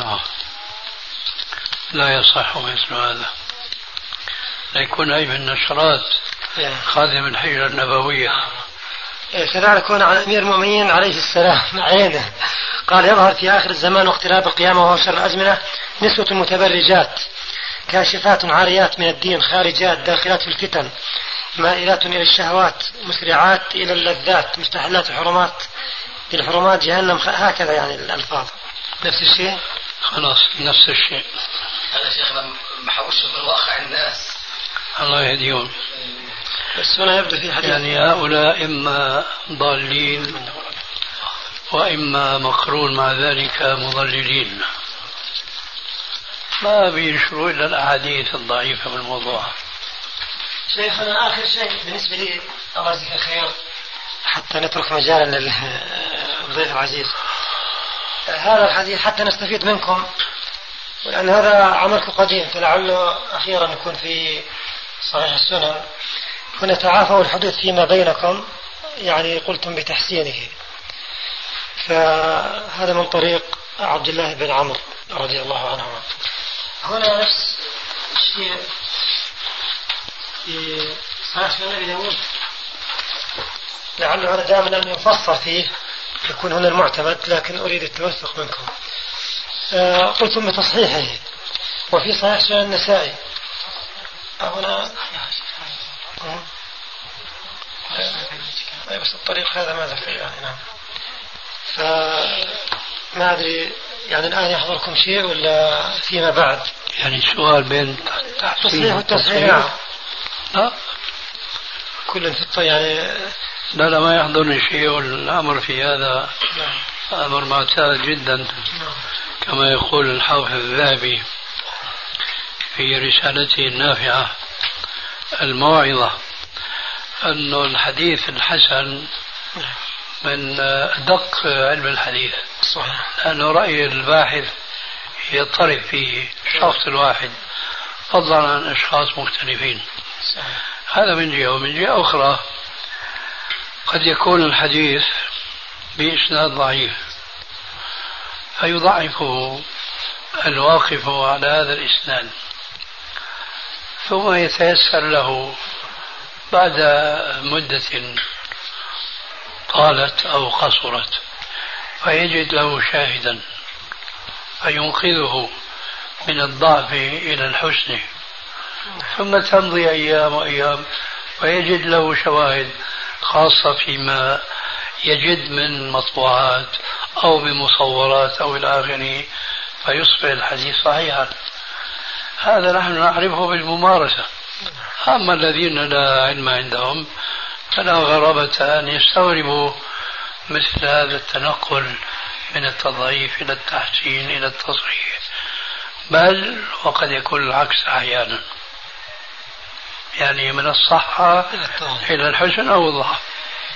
لا يصح مثل هذا، لا يكون أي من نشرات خادم الحجرة النبوية. كذلك هنا عن أمير المؤمنين عليه السلام عينه قال: يظهر في آخر الزمان واقتراب القيامة وهو شر الأزمنة نسوة متبرجات كاشفات عاريات من الدين، خارجات داخلات في الفتن، مائلات إلى الشهوات، مسرعات إلى اللذات، مستحلات حرمات الحرمات جهنم. هكذا يعني الألفاظ نفس الشيء. خلاص نفس الشيء. هذا شيخنا محوش من واقع الناس، الله يهديهم. بس هنا يبدو في حديث يعني هؤلاء إما ضالين وإما مقرون مع ذلك مضللين، ما بينشروا إلا الأحاديث الضعيفة بالموضوع. شيخنا آخر شيء بالنسبة لي، الله يجزيك خير حتى نترك مجالا للضيف العزيز، هذا الحديث حتى نستفيد منكم، لأن هذا عملكم قديم فلعله أخيرا يكون في صحيح السنن، ونتعافوا الحدوث فيما بينكم، يعني قلتم بتحسينه. فهذا من طريق عبد الله بن عمرو رضي الله عنه. هنا نفس الشيء في صحيح سنن أبي داود، لعله هذا دائما أن يفصل فيه يكون هنا المعتمد، لكن أريد التوثق منكم. قلتم بتصحيحه، وفي صحيح سنن النسائي هنا بس الطريق هذا ما ذكر يعني. نعم. فما أدري يعني الآن يحضركم شيء ولا فيما بعد؟ يعني سؤال بين تصحيح والتصحيح. لا كل في يعني لا ما يحضرني شيء، والأمر في هذا أمر معتاد جدا، كما يقول الحافظ الذهبي في رسالته النافعة الموعظة، أن الحديث الحسن من أدق علم الحديث، لأنه رأي الباحث يضطرب فيه الشخص الواحد فضلا عن أشخاص مختلفين. هذا من جهة. ومن جهة أخرى قد يكون الحديث بإسناد ضعيف فيضعفه الواقف على هذا الإسناد، ثم يتيسر له بعد مدة طالت أو قصرت فيجد له شاهدا فينقذه من الضعف إلى الحسن، ثم تمضي أيام وأيام ويجد له شواهد خاصة فيما يجد من مطبوعات أو بمصورات أو إلى آخره، فيصبح الحديث صحيحا. هذا نحن نعرفه بالممارسة. أما الذين لا علم عندهم فلا غرابة أن يستغربوا مثل هذا التنقل من التضعيف إلى التحسين إلى التصحيح، بل وقد يكون العكس أحيانا، يعني من الصحة إلى الحسن أو الضعف.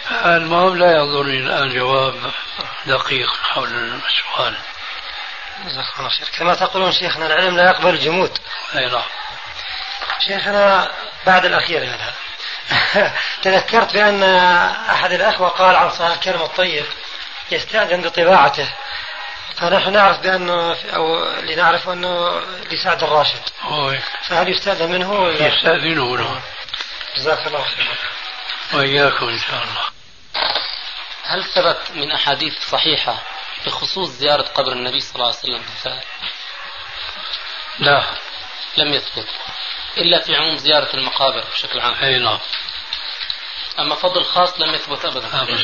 المهم لا يحضرني الآن جواب دقيق حول السؤال. جزاك الله خير. كما تقولون شيخنا العلم لا يقبل الجمود. أي نعم. شيخنا بعد الأخير هذا تذكرت بأن أحد الأخوة قال عن صاحب الكلم الطيب يستأذن بطباعته، فنحن نعرف بأنه أو لنعرف أنه لسعد الراشد، فهل يستأذن منه ولا؟ يستأذنه له. جزاك الله خير. وإياكم إن شاء الله. هل ثبت من أحاديث صحيحة بخصوص زيارة قبر النبي صلى الله عليه وسلم في الفائل؟ لا، لم يثبت إلا في عموم زيارة المقابر بشكل عام. أي نعم. أما فضل خاص لم يثبت أبدا.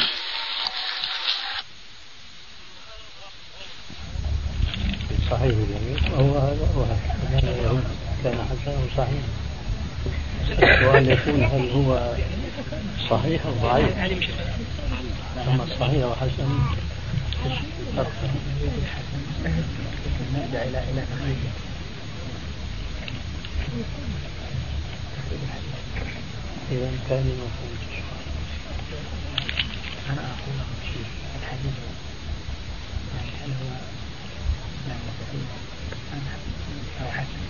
صحيح هو كان حسن صحيح. السؤال يكون هل هو صحيح أو ضعيف؟ أما الصحيح وحسن إذا كان مفهوم. أنا أقول شيء الحديث هل هو أو حسن؟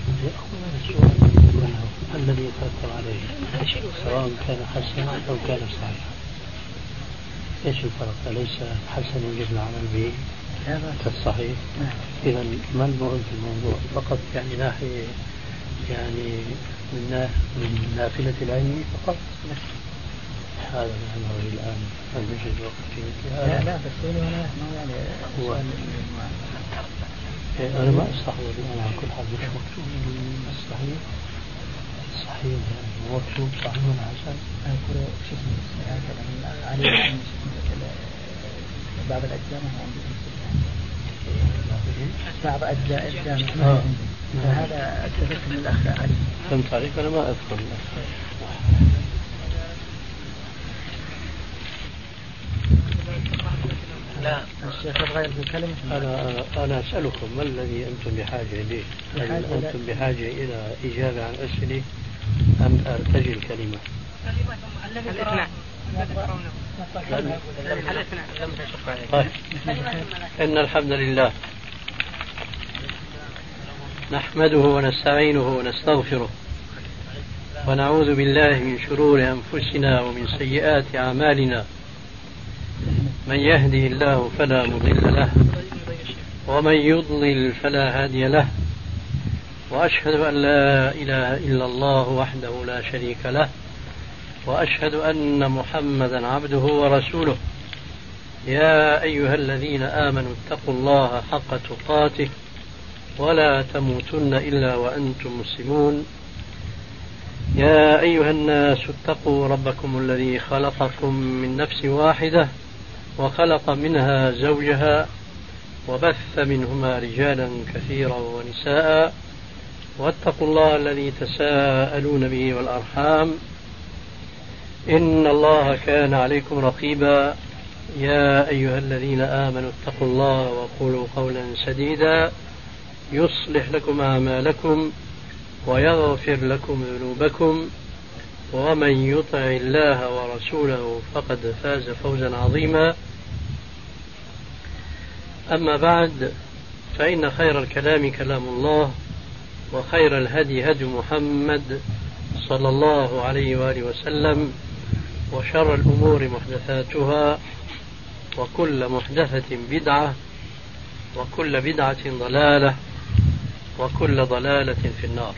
الذي يترتب عليه سواء كان حسنا أو كان صحيحا. ايش الفرق؟ أليس حسن يجب العمل به كالصحيح؟ إذا ما المهم في الموضوع؟ فقط يعني ناحية يعني من نافلة العلم فقط. هذا الأمر الآن المجد وقت في مثل هذا. لا بس هو أنا ما أستحوذ أنا على كل حال مش مكتوب الصحيح صحيح مكتوب صحيح ولا حسن. أقول شو اسمه عليه بعض الأجزاء ما عندي بعض أجزاء الجامع فهذا أتفق من الأخ علي. فهمت عليك. أنا ما أذكر لا الشيخ غير في كلمة. أنا أسألكم ما الذي أنتم بحاجة إليه؟ هل أنتم بحاجة إلى إجابة عن أسئلة أم أرتجل كلمة؟ الاثنين. طيب. إن الحمد لله نحمده ونستعينه ونستغفره ونعوذ بالله من شرور أنفسنا ومن سيئات أعمالنا. من يهدي الله فلا مضل له ومن يضلل فلا هادي له، وأشهد أن لا إله إلا الله وحده لا شريك له، وأشهد أن محمدا عبده ورسوله. يا أيها الذين آمنوا اتقوا الله حق تقاته ولا تموتن إلا وأنتم مسلمون. يا أيها الناس اتقوا ربكم الذي خلقكم من نفس واحدة وخلق منها زوجها وبث منهما رجالا كثيرا ونساء، واتقوا الله الذي تساءلون به والأرحام إن الله كان عليكم رقيبا. يا أيها الذين آمنوا اتقوا الله وقولوا قولا سديدا يصلح لكم أعمالكم ويغفر لكم ذنوبكم، ومن يطع الله ورسوله فقد فاز فوزا عظيما. أما بعد، فإن خير الكلام كلام الله، وخير الهدي هدي محمد صلى الله عليه وآله وسلم، وشر الأمور محدثاتها، وكل محدثة بدعة، وكل بدعة ضلالة، وكل ضلالة في النار.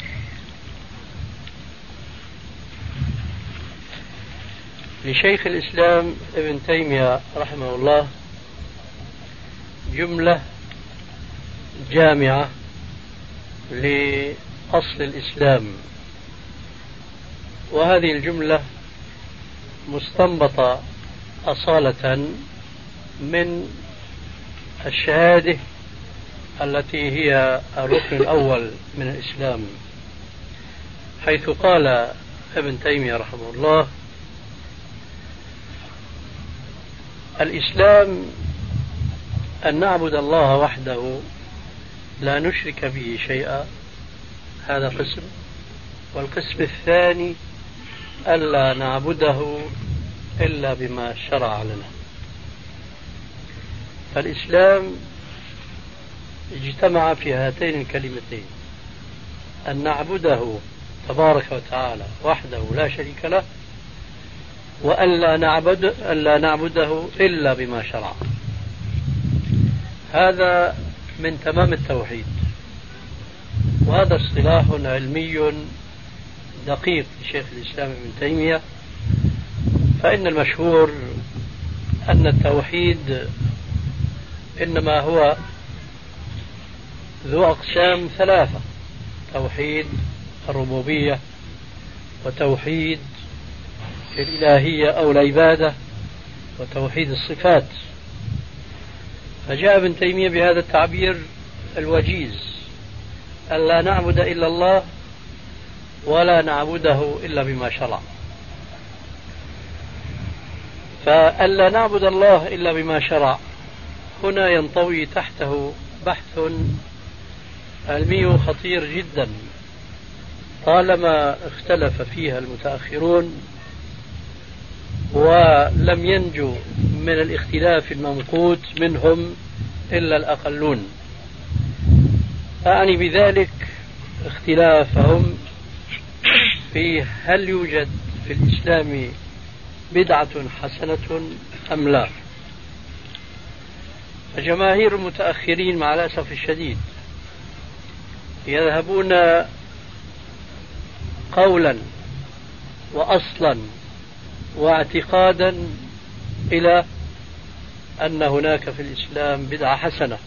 لشيخ الإسلام ابن تيمية رحمه الله جملة جامعة لأصل الإسلام، وهذه الجملة مستنبطة أصالة من الشهادة التي هي الركن الأول من الإسلام، حيث قال ابن تيمية رحمه الله: الإسلام أن نعبد الله وحده لا نشرك به شيئا، هذا قسم. والقسم الثاني ألا نعبده إلا بما شرع لنا. فالإسلام اجتمع في هاتين الكلمتين: أن نعبده تبارك وتعالى وحده لا شريك له، وأن لا نعبده إلا بما شرع. هذا من تمام التوحيد، وهذا اصطلاح علمي دقيق لشيخ الإسلام ابن تيمية. فإن المشهور أن التوحيد إنما هو ذو أقسام ثلاثة: توحيد الربوبية، وتوحيد الإلهية أو العبادة، وتوحيد الصفات. فجاء ابن تيمية بهذا التعبير الوجيز: ألا نعبد إلا الله ولا نعبده إلا بما شرع. فألا نعبد الله إلا بما شرع هنا ينطوي تحته بحث علمي خطير جدا، طالما اختلف فيها المتأخرون ولم ينجو من الاختلاف الممقوت منهم إلا الأقلون. أعني بذلك اختلافهم في هل يوجد في الإسلام بدعة حسنة أم لا. فجماهير المتأخرين مع الأسف الشديد يذهبون قولا وأصلا واعتقادا إلى أن هناك في الإسلام بدعة حسنة،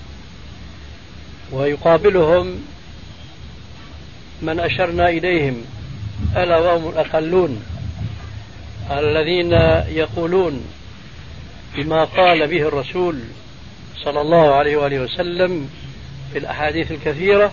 ويقابلهم من أشرنا إليهم ألا وهم الأقلون الذين يقولون بما قال به الرسول صلى الله عليه وآله وسلم في الأحاديث الكثيرة،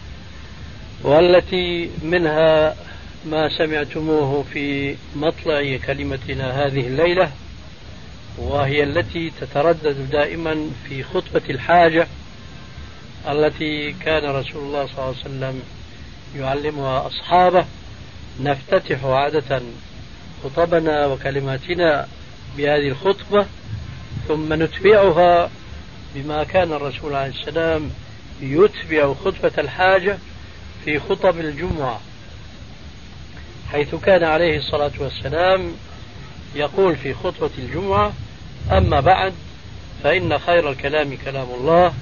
والتي منها ما سمعتموه في مطلع كلمتنا هذه الليلة، وهي التي تتردد دائما في خطبة الحاجة التي كان رسول الله صلى الله عليه وسلم يعلمها أصحابه. نفتتح عادة خطبنا وكلماتنا بهذه الخطبة، ثم نتبعها بما كان الرسول عليه السلام يتبع خطبة الحاجة في خطب الجمعة، حيث كان عليه الصلاة والسلام يقول في خطبة الجمعة: أما بعد فإن خير الكلام كلام الله،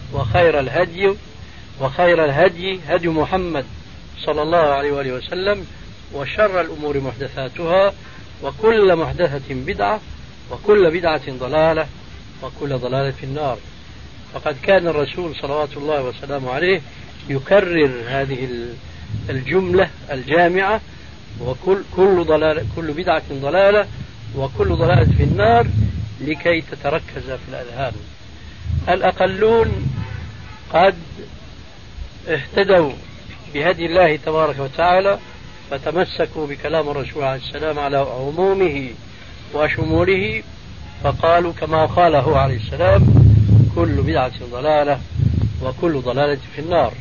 وخير الهدي هدي محمد صلى الله عليه وآله وسلم، وشر الأمور محدثاتها، وكل محدثة بدعة، وكل بدعة ضلالة، وكل ضلالة في النار. فقد كان الرسول صلوات الله وسلامه عليه يكرر هذه الجملة الجامعة: كل بدعة ضلالة، وكل ضلالة في النار، لكي تتركز في الأذهان. الأقلون قد اهتدوا بهدي الله تبارك وتعالى، فتمسكوا بكلام الرسول عليه السلام على عمومه وشموله، فقالوا كما قاله عليه السلام: كل بدعة ضلالة، وكل ضلالة في النار.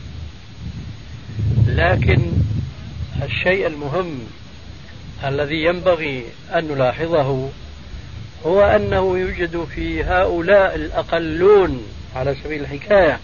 لكن الشيء المهم الذي ينبغي أن نلاحظه هو أنه يوجد في هؤلاء الأقلون على سبيل الحكاية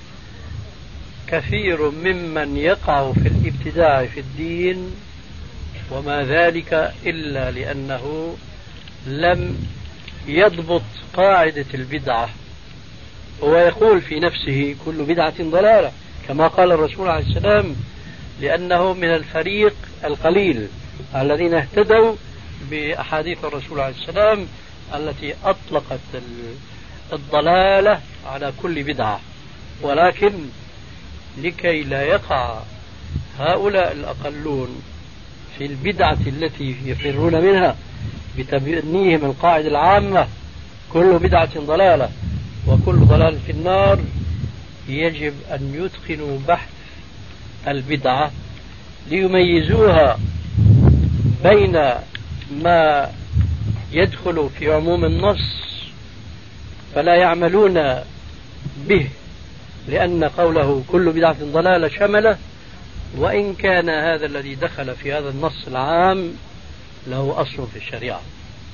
كثير ممن يقع في الابتداع في الدين، وما ذلك إلا لأنه لم يضبط قاعدة البدعة. هو يقول في نفسه: كل بدعة ضلالة، كما قال الرسول عليه السلام، لأنه من الفريق القليل الذين اهتدوا بأحاديث الرسول عليه السلام التي أطلقت الضلالة على كل بدعة. ولكن لكي لا يقع هؤلاء الأقلون في البدعة التي يفرون منها بتبنيهم القاعدة العامة: كل بدعة ضلالة، وكل ضلال في النار، يجب أن يتقنوا بحث البدعة ليميزوها بين ما يدخل في عموم النص فلا يعملون به، لأن قوله كل بدعة ضلالة شمله، وإن كان هذا الذي دخل في هذا النص العام له أصل في الشريعة.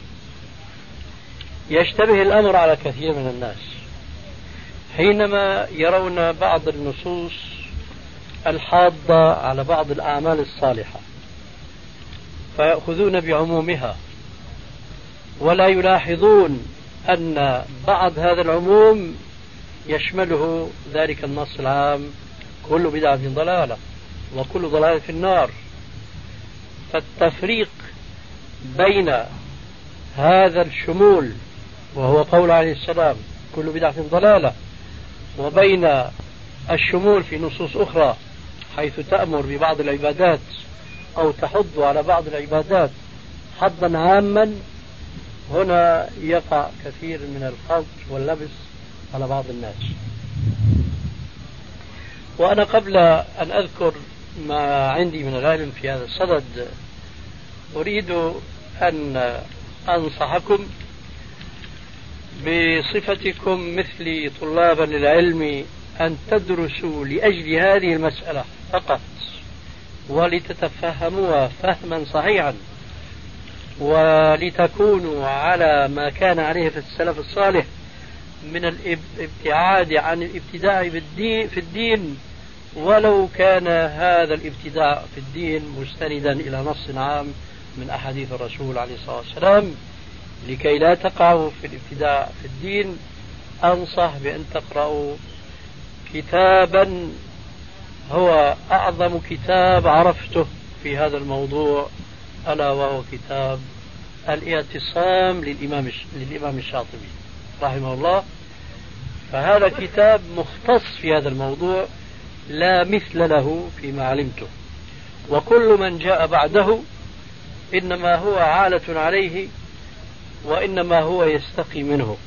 يشتبه الأمر على كثير من الناس حينما يرون بعض النصوص الحاضة على بعض الأعمال الصالحة فيأخذون بعمومها ولا يلاحظون أن بعض هذا العموم يشمله ذلك النص العام: كل بدعة ضلالة وكل ضلالة في النار. فالتفريق بين هذا الشمول وهو قول عليه السلام كل بدعة ضلالة وبين الشمول في نصوص أخرى حيث تأمر ببعض العبادات أو تحض على بعض العبادات حضا عاما، هنا يقع كثير من الخلط واللبس على بعض الناس. وأنا قبل أن أذكر ما عندي من العلم في هذا الصدد أريد أن أنصحكم بصفتكم مثلي طلابا للعلم أن تدرسوا لأجل هذه المسألة فقط ولتتفهموها فهما صحيحا ولتكونوا على ما كان عليه في السلف الصالح من الابتعاد عن الابتداع في الدين، ولو كان هذا الابتداع في الدين مستندا إلى نص عام من أحاديث الرسول عليه الصلاة والسلام. لكي لا تقعوا في الابتداع في الدين أنصح بأن تقرأوا كتابا هو أعظم كتاب عرفته في هذا الموضوع، ألا وهو كتاب الاعتصام للإمام الشاطبي رحمه الله. فهذا كتاب مختص في هذا الموضوع لا مثل له فيما علمته، وكل من جاء بعده إنما هو عالة عليه وإنما هو يستقي منه.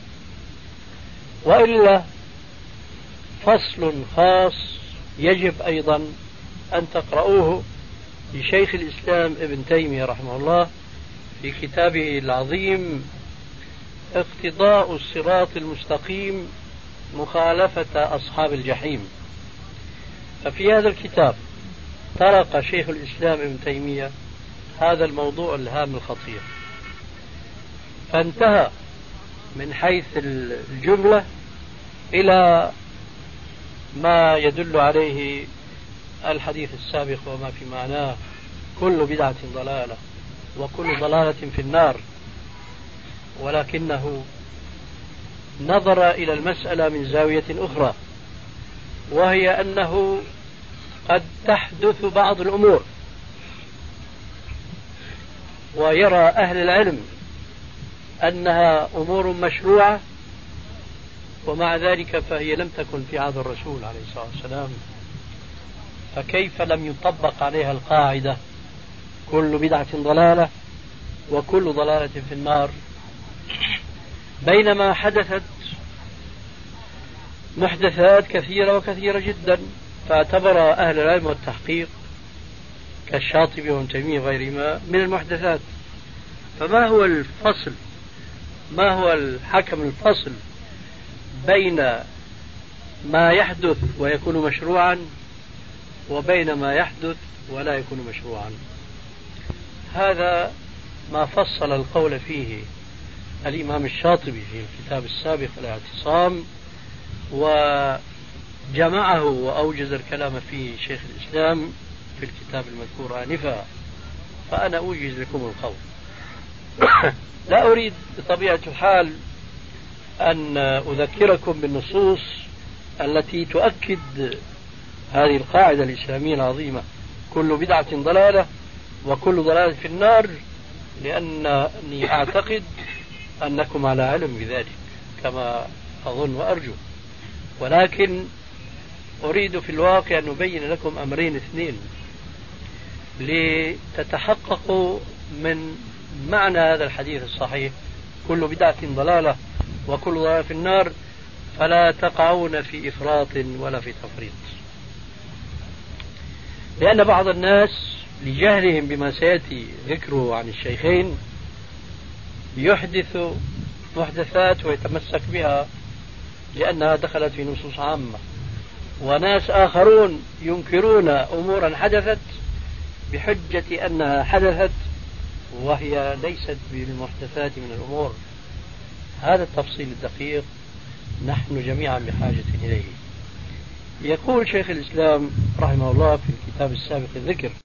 وإلا فصل خاص يجب أيضا أن تقرؤوه لشيخ الإسلام ابن تيمية رحمه الله في كتابه العظيم اقتضاء الصراط المستقيم مخالفة أصحاب الجحيم. ففي هذا الكتاب طرق شيخ الإسلام ابن تيمية هذا الموضوع الهام الخطير، فانتهى من حيث الجملة إلى ما يدل عليه الحديث السابق وما في معناه: كل بدعة ضلالة وكل ضلالة في النار. ولكنه نظر إلى المسألة من زاوية أخرى، وهي أنه قد تحدث بعض الأمور ويرى أهل العلم أنها أمور مشروعة، ومع ذلك فهي لم تكن في عهد الرسول عليه الصلاة والسلام، فكيف لم يطبق عليها القاعدة كل بدعة ضلالة وكل ضلالة في النار، بينما حدثت محدثات كثيرة وكثيرة جدا فاعتبر أهل العلم والتحقيق كالشاطبي وابن تيمية وغيرهما من المحدثات. فما هو الفصل، ما هو الحكم الفصل بين ما يحدث ويكون مشروعا وبين ما يحدث ولا يكون مشروعا؟ هذا ما فصل القول فيه الإمام الشاطبي في الكتاب السابق الاعتصام، وجمعه وأوجز الكلام فيه شيخ الإسلام في الكتاب المذكور آنفا، فأنا أوجز لكم القول. لا أريد بطبيعة الحال أن أذكركم بالنصوص التي تؤكد هذه القاعدة الإسلامية العظيمة: كل بدعة ضلالة وكل ضلالة في النار، لأنني أعتقد أنكم على علم بذلك كما أظن وأرجو، ولكن أريد في الواقع أن أبين لكم أمرين اثنين لتتحققوا من معنى هذا الحديث الصحيح: كل بدعة ضلالة وكل ضلالة في النار، فلا تقعون في إفراط ولا في تفريط. لأن بعض الناس لجهلهم بما سيأتي ذكره عن الشيخين يحدث محدثات ويتمسك بها لأنها دخلت في نصوص عامة، وناس آخرون ينكرون أمورا حدثت بحجة أنها حدثت وهي ليست بالمحدثات من الأمور. هذا التفصيل الدقيق نحن جميعا بحاجة إليه. يقول شيخ الإسلام رحمه الله في الكتاب السابق الذكر